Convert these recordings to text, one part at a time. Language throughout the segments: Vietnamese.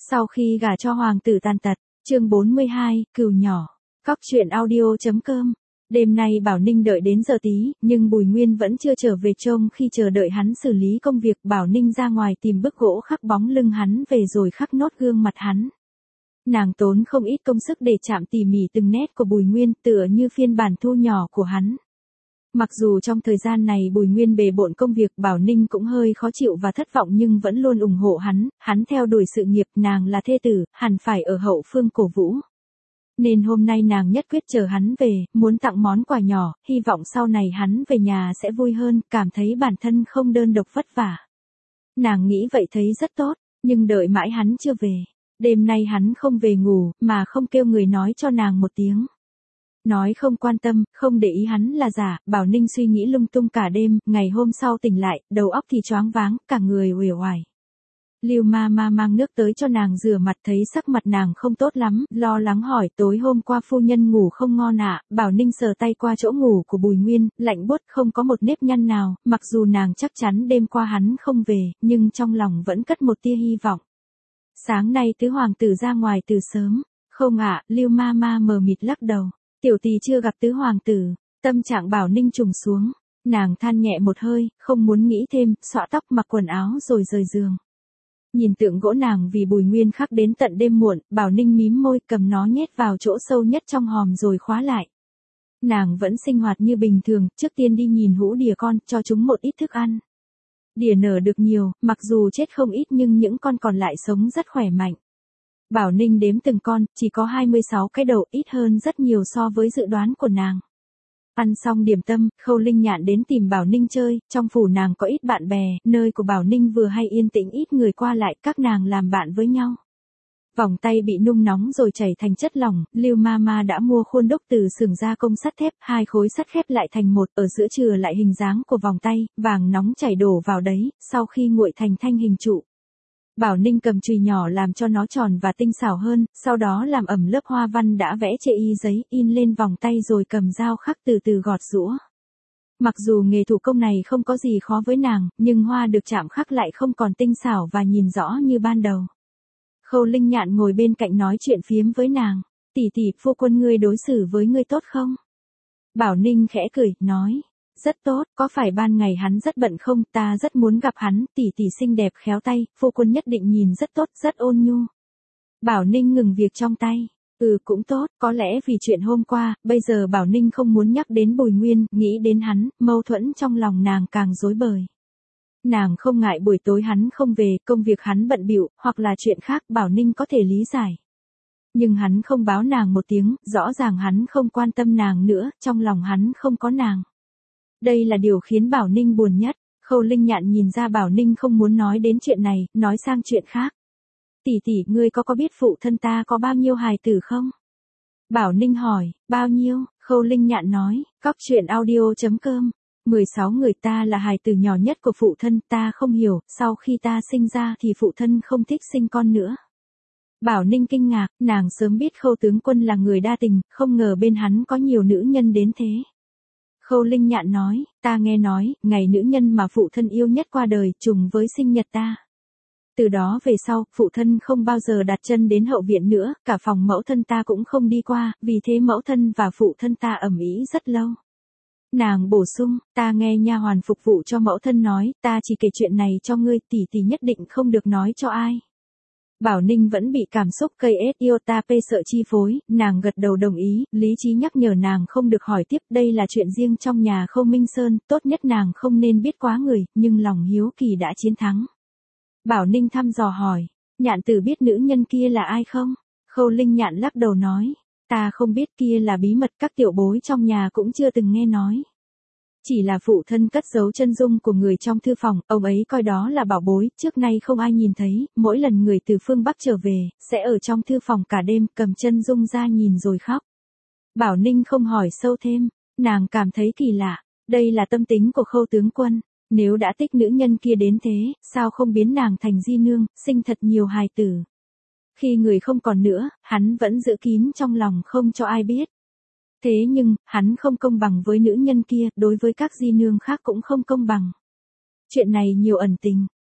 Sau khi gả cho hoàng tử tàn tật, chương 42, cừu nhỏ. Cóc truyện audio.com. Đêm nay Bảo Ninh đợi đến giờ tí, nhưng Bùi Nguyên vẫn chưa trở về. Trông khi chờ đợi hắn xử lý công việc, Bảo Ninh ra ngoài tìm bức gỗ khắc bóng lưng hắn về rồi khắc nốt gương mặt hắn. Nàng tốn không ít công sức để chạm tỉ mỉ từng nét của Bùi Nguyên, tựa như phiên bản thu nhỏ của hắn. Mặc dù trong thời gian này Bùi Nguyên bề bộn công việc, Bảo Ninh cũng hơi khó chịu và thất vọng nhưng vẫn luôn ủng hộ hắn theo đuổi sự nghiệp, nàng là thê tử, hẳn phải ở hậu phương cổ vũ. Nên hôm nay nàng nhất quyết chờ hắn về, muốn tặng món quà nhỏ, hy vọng sau này hắn về nhà sẽ vui hơn, cảm thấy bản thân không đơn độc vất vả. Nàng nghĩ vậy thấy rất tốt, nhưng đợi mãi hắn chưa về. Đêm nay hắn không về ngủ, mà không kêu người nói cho nàng một tiếng. Nói không quan tâm, không để ý hắn là giả. Bảo Ninh suy nghĩ lung tung cả đêm, ngày hôm sau tỉnh lại, đầu óc thì choáng váng, cả người uể oải. Lưu ma ma mang nước tới cho nàng rửa mặt, thấy sắc mặt nàng không tốt lắm, lo lắng hỏi tối hôm qua phu nhân ngủ không ngon ạ. Bảo Ninh sờ tay qua chỗ ngủ của Bùi Nguyên, lạnh buốt, không có một nếp nhăn nào, mặc dù nàng chắc chắn đêm qua hắn không về, nhưng trong lòng vẫn cất một tia hy vọng. Sáng nay tứ hoàng tử ra ngoài từ sớm. Không ạ, Lưu ma ma mờ mịt lắc đầu. Tiểu tỷ chưa gặp tứ hoàng tử. Tâm trạng Bảo Ninh trùng xuống. Nàng than nhẹ một hơi, không muốn nghĩ thêm, xõa tóc mặc quần áo rồi rời giường. Nhìn tượng gỗ nàng vì Bùi Nguyên khắc đến tận đêm muộn, Bảo Ninh mím môi, cầm nó nhét vào chỗ sâu nhất trong hòm rồi khóa lại. Nàng vẫn sinh hoạt như bình thường, trước tiên đi nhìn hũ đỉa con, cho chúng một ít thức ăn. Đỉa nở được nhiều, mặc dù chết không ít nhưng những con còn lại sống rất khỏe mạnh. Bảo Ninh đếm từng con, chỉ có 26 cái đầu, ít hơn rất nhiều so với dự đoán của nàng. Ăn xong điểm tâm, Khâu Linh Nhạn đến tìm Bảo Ninh chơi, trong phủ nàng có ít bạn bè, nơi của Bảo Ninh vừa hay yên tĩnh ít người qua lại, các nàng làm bạn với nhau. Vòng tay bị nung nóng rồi chảy thành chất lỏng, Lưu ma ma đã mua khuôn đúc từ xưởng gia công sắt thép, 2 khối sắt khép lại thành một, ở giữa chừa lại hình dáng của vòng tay, vàng nóng chảy đổ vào đấy, sau khi nguội thành thanh hình trụ. Bảo Ninh cầm chùy nhỏ làm cho nó tròn và tinh xảo hơn, sau đó làm ẩm lớp hoa văn đã vẽ chệ y giấy, in lên vòng tay rồi cầm dao khắc từ từ gọt giũa. Mặc dù nghề thủ công này không có gì khó với nàng, nhưng hoa được chạm khắc lại không còn tinh xảo và nhìn rõ như ban đầu. Khâu Linh Nhạn ngồi bên cạnh nói chuyện phiếm với nàng. Tỷ tỷ, phu quân ngươi đối xử với ngươi tốt không? Bảo Ninh khẽ cười, nói. Rất tốt, có phải ban ngày hắn rất bận không, ta rất muốn gặp hắn, tỷ tỷ xinh đẹp khéo tay, phu quân nhất định nhìn rất tốt, rất ôn nhu. Bảo Ninh ngừng việc trong tay. Cũng tốt, có lẽ vì chuyện hôm qua, bây giờ Bảo Ninh không muốn nhắc đến Bùi Nguyên, nghĩ đến hắn, mâu thuẫn trong lòng nàng càng rối bời. Nàng không ngại buổi tối hắn không về, công việc hắn bận bịu, hoặc là chuyện khác, Bảo Ninh có thể lý giải. Nhưng hắn không báo nàng một tiếng, rõ ràng hắn không quan tâm nàng nữa, trong lòng hắn không có nàng. Đây là điều khiến Bảo Ninh buồn nhất. Khâu Linh Nhạn nhìn ra Bảo Ninh không muốn nói đến chuyện này, nói sang chuyện khác. Tỷ tỷ, ngươi có biết phụ thân ta có bao nhiêu hài tử không? Bảo Ninh hỏi, bao nhiêu? Khâu Linh Nhạn nói, cóc truyện audio.com. 16 người, ta là hài tử nhỏ nhất của phụ thân, ta không hiểu, sau khi ta sinh ra thì phụ thân không thích sinh con nữa. Bảo Ninh kinh ngạc, nàng sớm biết Khâu tướng quân là người đa tình, không ngờ bên hắn có nhiều nữ nhân đến thế. Khâu Linh Nhạn nói, ta nghe nói, ngày nữ nhân mà phụ thân yêu nhất qua đời, trùng với sinh nhật ta. Từ đó về sau, phụ thân không bao giờ đặt chân đến hậu viện nữa, cả phòng mẫu thân ta cũng không đi qua, vì thế mẫu thân và phụ thân ta ầm ĩ rất lâu. Nàng bổ sung, ta nghe nha hoàn phục vụ cho mẫu thân nói, ta chỉ kể chuyện này cho ngươi, tỷ tỷ nhất định không được nói cho ai. Bảo Ninh vẫn bị cảm xúc cây iota sợ chi phối, nàng gật đầu đồng ý, lý trí nhắc nhở nàng không được hỏi tiếp, đây là chuyện riêng trong nhà Khâu Minh Sơn, tốt nhất nàng không nên biết quá người, nhưng lòng hiếu kỳ đã chiến thắng. Bảo Ninh thăm dò hỏi, Nhạn tử biết nữ nhân kia là ai không? Khâu Linh Nhạn lắc đầu nói, ta không biết, kia là bí mật, các tiểu bối trong nhà cũng chưa từng nghe nói. Chỉ là phụ thân cất giấu chân dung của người trong thư phòng, ông ấy coi đó là bảo bối, trước nay không ai nhìn thấy, mỗi lần người từ phương Bắc trở về, sẽ ở trong thư phòng cả đêm, cầm chân dung ra nhìn rồi khóc. Bảo Ninh không hỏi sâu thêm, nàng cảm thấy kỳ lạ, đây là tâm tính của Khâu tướng quân, nếu đã thích nữ nhân kia đến thế, sao không biến nàng thành di nương, sinh thật nhiều hài tử. Khi người không còn nữa, hắn vẫn giữ kín trong lòng không cho ai biết. Thế nhưng, hắn không công bằng với nữ nhân kia, đối với các di nương khác cũng không công bằng. Chuyện này nhiều ẩn tình.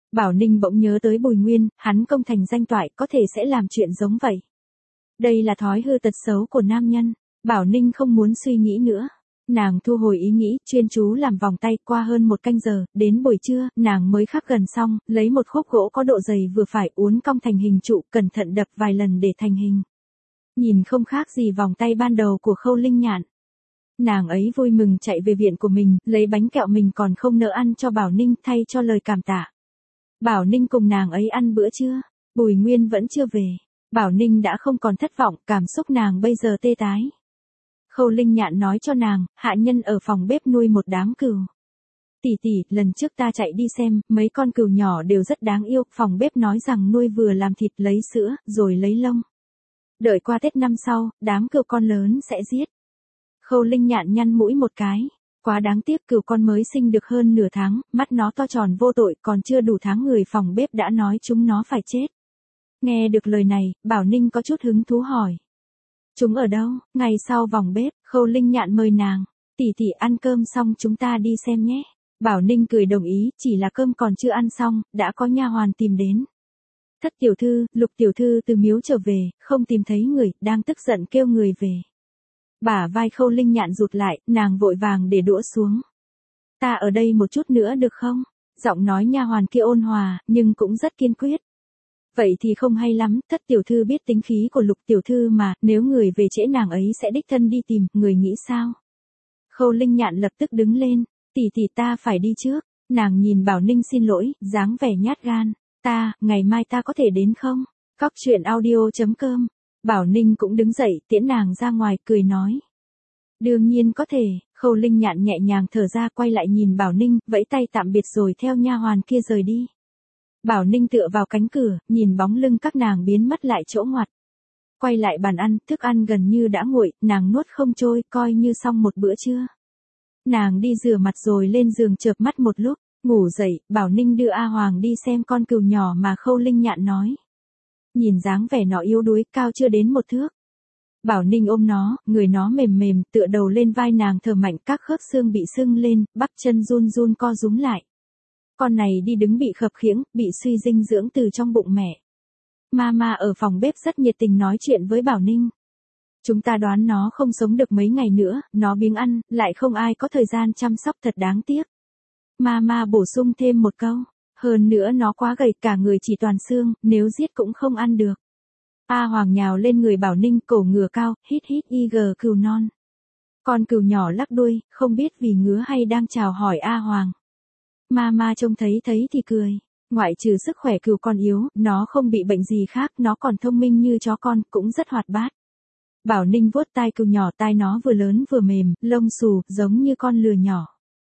Bảo Ninh bỗng nhớ tới Bùi Nguyên, hắn công thành danh toại có thể sẽ làm chuyện giống vậy. Đây là thói hư tật xấu của nam nhân. Bảo Ninh không muốn suy nghĩ nữa. Nàng thu hồi ý nghĩ, chuyên chú làm vòng tay. Qua hơn 1 canh giờ, đến buổi trưa, nàng mới khắc gần xong, lấy một khúc gỗ có độ dày vừa phải uốn cong thành hình trụ, cẩn thận đập vài lần để thành hình. Nhìn không khác gì vòng tay ban đầu của Khâu Linh Nhạn. Nàng ấy vui mừng chạy về viện của mình, lấy bánh kẹo mình còn không nỡ ăn cho Bảo Ninh thay cho lời cảm tạ. Bảo Ninh cùng nàng ấy ăn bữa trưa, Bùi Nguyên vẫn chưa về. Bảo Ninh đã không còn thất vọng, cảm xúc nàng bây giờ tê tái. Khâu Linh Nhạn nói cho nàng, hạ nhân ở phòng bếp nuôi một đám cừu. Tỷ tỷ, lần trước ta chạy đi xem, mấy con cừu nhỏ đều rất đáng yêu, phòng bếp nói rằng nuôi vừa làm thịt lấy sữa, rồi lấy lông. Đợi qua Tết năm sau, đám cừu con lớn sẽ giết. Khâu Linh Nhạn nhăn mũi một cái. Quá đáng tiếc, cừu con mới sinh được hơn nửa tháng, mắt nó to tròn vô tội, còn chưa đủ tháng người phòng bếp đã nói chúng nó phải chết. Nghe được lời này, Bảo Ninh có chút hứng thú hỏi. Chúng ở đâu? Ngày sau vòng bếp, Khâu Linh Nhạn mời nàng. Tỷ tỷ ăn cơm xong chúng ta đi xem nhé. Bảo Ninh cười đồng ý, chỉ là cơm còn chưa ăn xong, đã có nha hoàn tìm đến. Thất tiểu thư, Lục tiểu thư từ miếu trở về, không tìm thấy người, đang tức giận kêu người về. Bả vai Khâu Linh Nhạn rụt lại, nàng vội vàng để đũa xuống. Ta ở đây một chút nữa được không? Giọng nói nha hoàn kia ôn hòa, nhưng cũng rất kiên quyết. Vậy thì không hay lắm, thất tiểu thư biết tính khí của Lục tiểu thư mà, nếu người về trễ nàng ấy sẽ đích thân đi tìm, người nghĩ sao? Khâu Linh Nhạn lập tức đứng lên, tỷ tỷ ta phải đi trước. Nàng nhìn Bảo Ninh xin lỗi, dáng vẻ nhát gan. Ngày mai ta có thể đến không? Cóc truyện audio.com. Bảo Ninh cũng đứng dậy, tiễn nàng ra ngoài, cười nói. Đương nhiên có thể. Khâu Linh Nhạn nhẹ nhàng thở ra, quay lại nhìn Bảo Ninh, vẫy tay tạm biệt rồi theo nha hoàn kia rời đi. Bảo Ninh tựa vào cánh cửa, nhìn bóng lưng các nàng biến mất lại chỗ ngoặt. Quay lại bàn ăn, thức ăn gần như đã nguội, nàng nuốt không trôi, coi như xong một bữa trưa. Nàng đi rửa mặt rồi lên giường chợp mắt một lúc, ngủ dậy, Bảo Ninh đưa A Hoàng đi xem con cừu nhỏ mà Khâu Linh Nhạn nói. Nhìn dáng vẻ nó yếu đuối, cao chưa đến 1 thước. Bảo Ninh ôm nó, người nó mềm mềm, tựa đầu lên vai nàng thở mạnh, các khớp xương bị sưng lên, bắp chân run run co rúm lại. Con này đi đứng bị khập khiễng, bị suy dinh dưỡng từ trong bụng mẹ. Mama ở phòng bếp rất nhiệt tình nói chuyện với Bảo Ninh. Chúng ta đoán nó không sống được mấy ngày nữa, nó biếng ăn, lại không ai có thời gian chăm sóc, thật đáng tiếc. Mama bổ sung thêm một câu. Hơn nữa nó quá gầy, cả người chỉ toàn xương, nếu giết cũng không ăn được. A Hoàng nhào lên người Bảo Ninh, cổ ngửa cao, hít hít cừu non. Con cừu nhỏ lắc đuôi, không biết vì ngứa hay đang chào hỏi A Hoàng. Mama trông thấy thì cười. Ngoại trừ sức khỏe cừu con yếu, nó không bị bệnh gì khác, nó còn thông minh như chó con, cũng rất hoạt bát. Bảo Ninh vuốt tai cừu nhỏ, tai nó vừa lớn vừa mềm, lông xù, giống như con lừa nhỏ.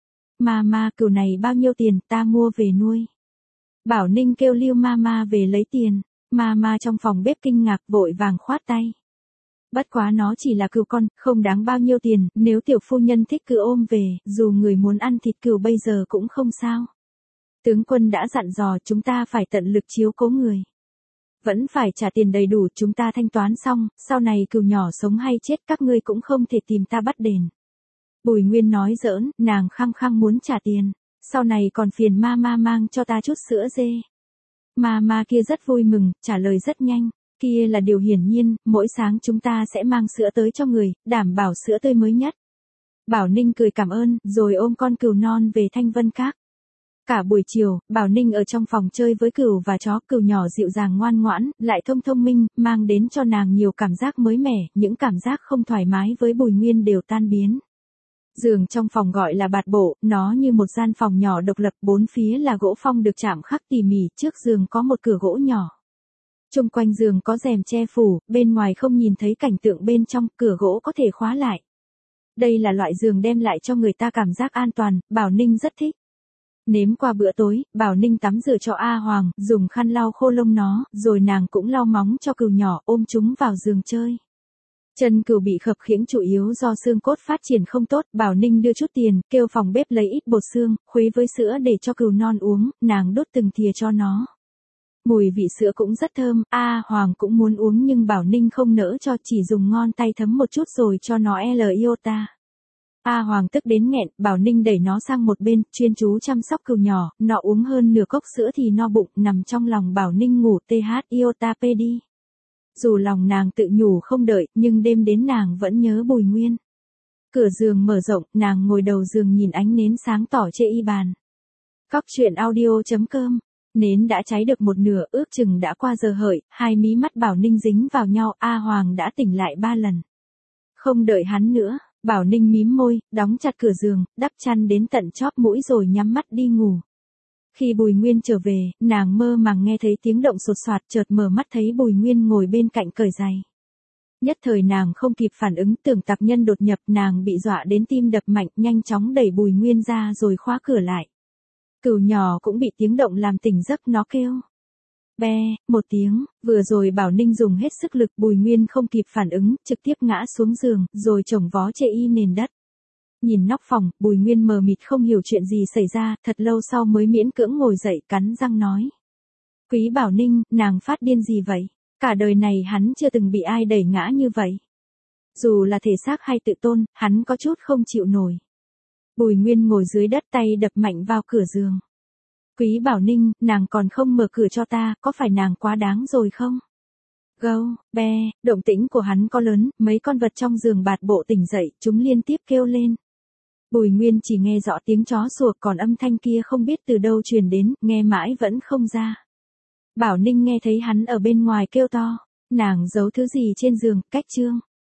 Mama, cừu này bao nhiêu tiền, ta mua về nuôi. Bảo Ninh kêu Lưu Mama về lấy tiền. Mama trong phòng bếp kinh ngạc, vội vàng khoát tay. Bất quá nó chỉ là cừu con, không đáng bao nhiêu tiền, nếu tiểu phu nhân thích cứ ôm về, dù người muốn ăn thịt cừu bây giờ cũng không sao. Tướng quân đã dặn dò chúng ta phải tận lực chiếu cố người. Vẫn phải trả tiền đầy đủ, chúng ta thanh toán xong, sau này cừu nhỏ sống hay chết các ngươi cũng không thể tìm ta bắt đền. Bùi Nguyên nói giỡn, nàng khăng khăng muốn trả tiền. Sau này còn phiền Mama mang cho ta chút sữa dê. Mama kia rất vui mừng, trả lời rất nhanh. Kia là điều hiển nhiên, mỗi sáng chúng ta sẽ mang sữa tới cho người, đảm bảo sữa tươi mới nhất. Bảo Ninh cười cảm ơn, rồi ôm con cừu non về Thanh Vân Các. Cả buổi chiều, Bảo Ninh ở trong phòng chơi với cừu và chó, cừu nhỏ dịu dàng ngoan ngoãn, lại thông minh, mang đến cho nàng nhiều cảm giác mới mẻ, những cảm giác không thoải mái với Bùi Nguyên đều tan biến. Giường trong phòng gọi là bạt bộ, nó như một gian phòng nhỏ độc lập, 4 phía là gỗ phong được chạm khắc tỉ mỉ, trước giường có một cửa gỗ nhỏ. Chung quanh giường có rèm che phủ, bên ngoài không nhìn thấy cảnh tượng bên trong, cửa gỗ có thể khóa lại. Đây là loại giường đem lại cho người ta cảm giác an toàn, Bảo Ninh rất thích. Nếm qua bữa tối, Bảo Ninh tắm rửa cho A Hoàng, dùng khăn lau khô lông nó, rồi nàng cũng lau móng cho cừu nhỏ, ôm chúng vào giường chơi. Chân cừu bị khập khiễng chủ yếu do xương cốt phát triển không tốt, Bảo Ninh đưa chút tiền, kêu phòng bếp lấy ít bột xương, khuấy với sữa để cho cừu non uống, nàng đốt từng thìa cho nó. Mùi vị sữa cũng rất thơm, A Hoàng cũng muốn uống nhưng Bảo Ninh không nỡ cho, chỉ dùng ngón tay thấm một chút rồi cho nó iota. A Hoàng tức đến nghẹn, Bảo Ninh đẩy nó sang một bên, chuyên chú chăm sóc cừu nhỏ, nó uống hơn nửa cốc sữa thì no bụng, nằm trong lòng Bảo Ninh ngủ iota p đi. Dù lòng nàng tự nhủ không đợi, nhưng đêm đến nàng vẫn nhớ Bùi Nguyên. Cửa giường mở rộng, nàng ngồi đầu giường nhìn ánh nến sáng tỏ trên y bàn. Cóc truyện audio.com. Nến đã cháy được một nửa, ước chừng đã qua giờ hợi, hai mí mắt Bảo Ninh dính vào nhau, A Hoàng đã tỉnh lại 3 lần. Không đợi hắn nữa, Bảo Ninh mím môi, đóng chặt cửa giường, đắp chăn đến tận chóp mũi rồi nhắm mắt đi ngủ. Khi Bùi Nguyên trở về, nàng mơ màng nghe thấy tiếng động sột soạt, chợt mở mắt thấy Bùi Nguyên ngồi bên cạnh cởi giày. Nhất thời nàng không kịp phản ứng, tưởng tặc nhân đột nhập, nàng bị dọa đến tim đập mạnh, nhanh chóng đẩy Bùi Nguyên ra rồi khóa cửa lại. Cừu nhỏ cũng bị tiếng động làm tỉnh giấc, nó kêu. Be, một tiếng, vừa rồi Bảo Ninh dùng hết sức lực, Bùi Nguyên không kịp phản ứng, trực tiếp ngã xuống giường, rồi chồng vó chệ y nền đất. Nhìn nóc phòng, Bùi Nguyên mờ mịt không hiểu chuyện gì xảy ra, thật lâu sau mới miễn cưỡng ngồi dậy, cắn răng nói. Quý Bảo Ninh, nàng phát điên gì vậy? Cả đời này hắn chưa từng bị ai đẩy ngã như vậy. Dù là thể xác hay tự tôn, hắn có chút không chịu nổi. Bùi Nguyên ngồi dưới đất, tay đập mạnh vào cửa giường. Quý Bảo Ninh, nàng còn không mở cửa cho ta, có phải nàng quá đáng rồi không? Gâu, be, động tĩnh của hắn có lớn, mấy con vật trong giường bạt bộ tỉnh dậy, chúng liên tiếp kêu lên. Bùi Nguyên chỉ nghe rõ tiếng chó sủa, còn âm thanh kia không biết từ đâu truyền đến, nghe mãi vẫn không ra. Bảo Ninh nghe thấy hắn ở bên ngoài kêu to, nàng giấu thứ gì trên giường, cách chương.